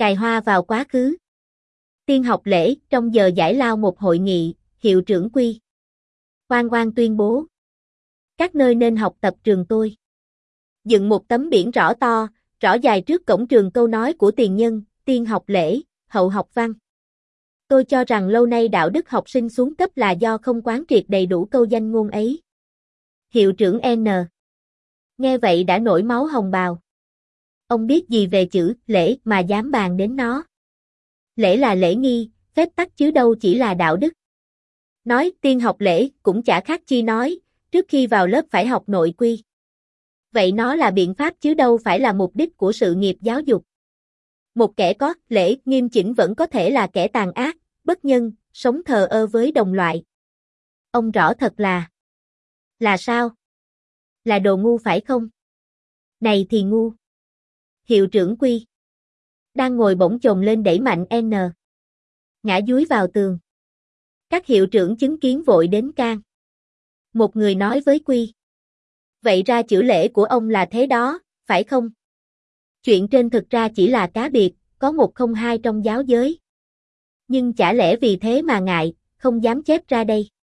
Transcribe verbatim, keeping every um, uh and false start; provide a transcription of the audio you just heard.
Cài hoa vào quá khứ. Tiên học lễ, trong giờ giải lao một hội nghị, hiệu trưởng Quy Oan Oan tuyên bố. Các nơi nên học tập trường tôi. Dựng một tấm biển rõ to, rõ dài trước cổng trường câu nói của tiền nhân, tiên học lễ, hậu học văn. Tôi cho rằng lâu nay đạo đức học sinh xuống cấp là do không quán triệt đầy đủ câu danh ngôn ấy. Hiệu trưởng N. Nghe vậy đã nổi máu hồng bào. Ông biết gì về chữ lễ mà dám bàn đến nó. Lễ là lễ nghi, phép tắc chứ đâu chỉ là đạo đức. Nói tiên học lễ cũng chả khác chi nói, trước khi vào lớp phải học nội quy. Vậy nó là biện pháp chứ đâu phải là mục đích của sự nghiệp giáo dục. Một kẻ có lễ nghiêm chỉnh vẫn có thể là kẻ tàn ác, bất nhân, sống thờ ơ với đồng loại. Ông rõ thật là... Là sao? Là đồ ngu phải không? Này thì ngu. Hiệu trưởng Quy đang ngồi bỗng chồm lên đẩy mạnh N. Ngã dúi vào tường. Các hiệu trưởng chứng kiến vội đến can. Một người nói với Quy. Vậy ra chữ lễ của ông là thế đó, phải không? Chuyện trên thực ra chỉ là cá biệt, có một không hai trong giáo giới. Nhưng chả lẽ vì thế mà ngại, không dám chép ra đây.